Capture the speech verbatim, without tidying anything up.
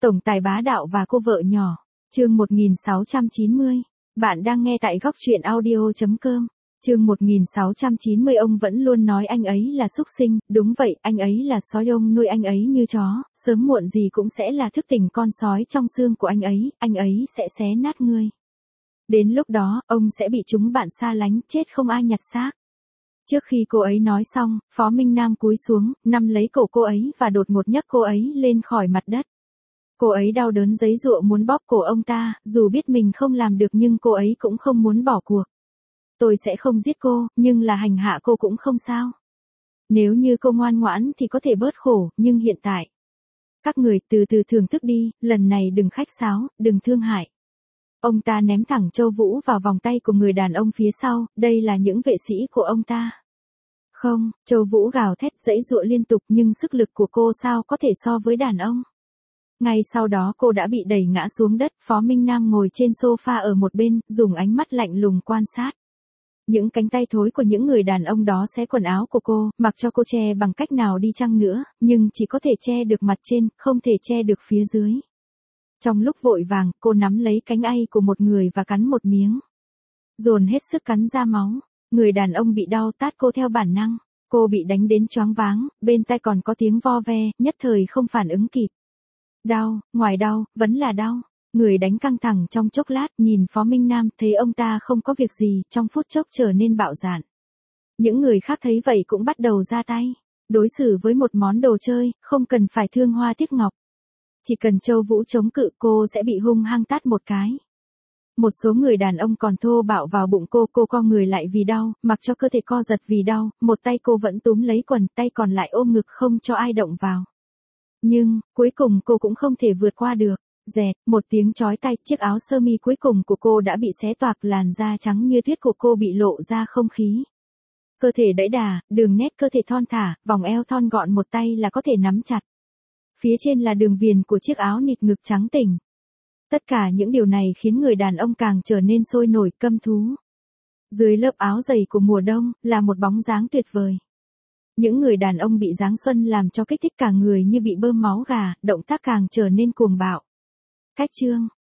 Tổng tài bá đạo và cô vợ nhỏ. Chương một nghìn sáu trăm chín mươi. Bạn đang nghe tại góc truyện audio chấm com. Chương một nghìn sáu trăm chín mươi. Ông vẫn luôn nói anh ấy là súc sinh, đúng vậy, anh ấy là sói, ông nuôi anh ấy như chó, sớm muộn gì cũng sẽ là thức tỉnh con sói trong xương của anh ấy, anh ấy sẽ xé nát ngươi. Đến lúc đó, ông sẽ bị chúng bạn xa lánh, chết không ai nhặt xác. Trước khi cô ấy nói xong, Phó Minh Nam cúi xuống, nắm lấy cổ cô ấy và đột ngột nhấc cô ấy lên khỏi mặt đất. Cô ấy đau đớn giãy giụa muốn bóp cổ ông ta, dù biết mình không làm được nhưng cô ấy cũng không muốn bỏ cuộc. Tôi sẽ không giết cô, nhưng là hành hạ cô cũng không sao. Nếu như cô ngoan ngoãn thì có thể bớt khổ, nhưng hiện tại. Các người từ từ thưởng thức đi, lần này đừng khách sáo, đừng thương hại. Ông ta ném thẳng Châu Vũ vào vòng tay của người đàn ông phía sau, đây là những vệ sĩ của ông ta. Không, Châu Vũ gào thét giãy giụa liên tục nhưng sức lực của cô sao có thể so với đàn ông. Ngay sau đó cô đã bị đẩy ngã xuống đất, Phó Minh Nam ngồi trên sofa ở một bên, dùng ánh mắt lạnh lùng quan sát. Những cánh tay thối của những người đàn ông đó xé quần áo của cô, mặc cho cô che bằng cách nào đi chăng nữa, nhưng chỉ có thể che được mặt trên, không thể che được phía dưới. Trong lúc vội vàng, cô nắm lấy cánh tay của một người và cắn một miếng. Dồn hết sức cắn ra máu. Người đàn ông bị đau tát cô theo bản năng. Cô bị đánh đến choáng váng, bên tai còn có tiếng vo ve, nhất thời không phản ứng kịp. Đau, ngoài đau, vẫn là đau. Người đánh căng thẳng trong chốc lát, nhìn Phó Minh Nam, thấy ông ta không có việc gì, trong phút chốc trở nên bạo dạn. Những người khác thấy vậy cũng bắt đầu ra tay. Đối xử với một món đồ chơi, không cần phải thương hoa tiếc ngọc. Chỉ cần Châu Vũ chống cự cô sẽ bị hung hăng tát một cái. Một số người đàn ông còn thô bạo vào bụng cô, cô co người lại vì đau, mặc cho cơ thể co giật vì đau, một tay cô vẫn túm lấy quần, tay còn lại ôm ngực không cho ai động vào. Nhưng, cuối cùng cô cũng không thể vượt qua được. Dẹt, một tiếng chói tai, chiếc áo sơ mi cuối cùng của cô đã bị xé toạc, làn da trắng như tuyết của cô bị lộ ra không khí. Cơ thể đẫy đà, đường nét cơ thể thon thả, vòng eo thon gọn một tay là có thể nắm chặt. Phía trên là đường viền của chiếc áo nịt ngực trắng tỉnh. Tất cả những điều này khiến người đàn ông càng trở nên sôi nổi, căm thú. Dưới lớp áo dày của mùa đông, là một bóng dáng tuyệt vời. Những người đàn ông bị giáng xuân làm cho kích thích cả người như bị bơm máu gà, động tác càng trở nên cuồng bạo. Cách chương.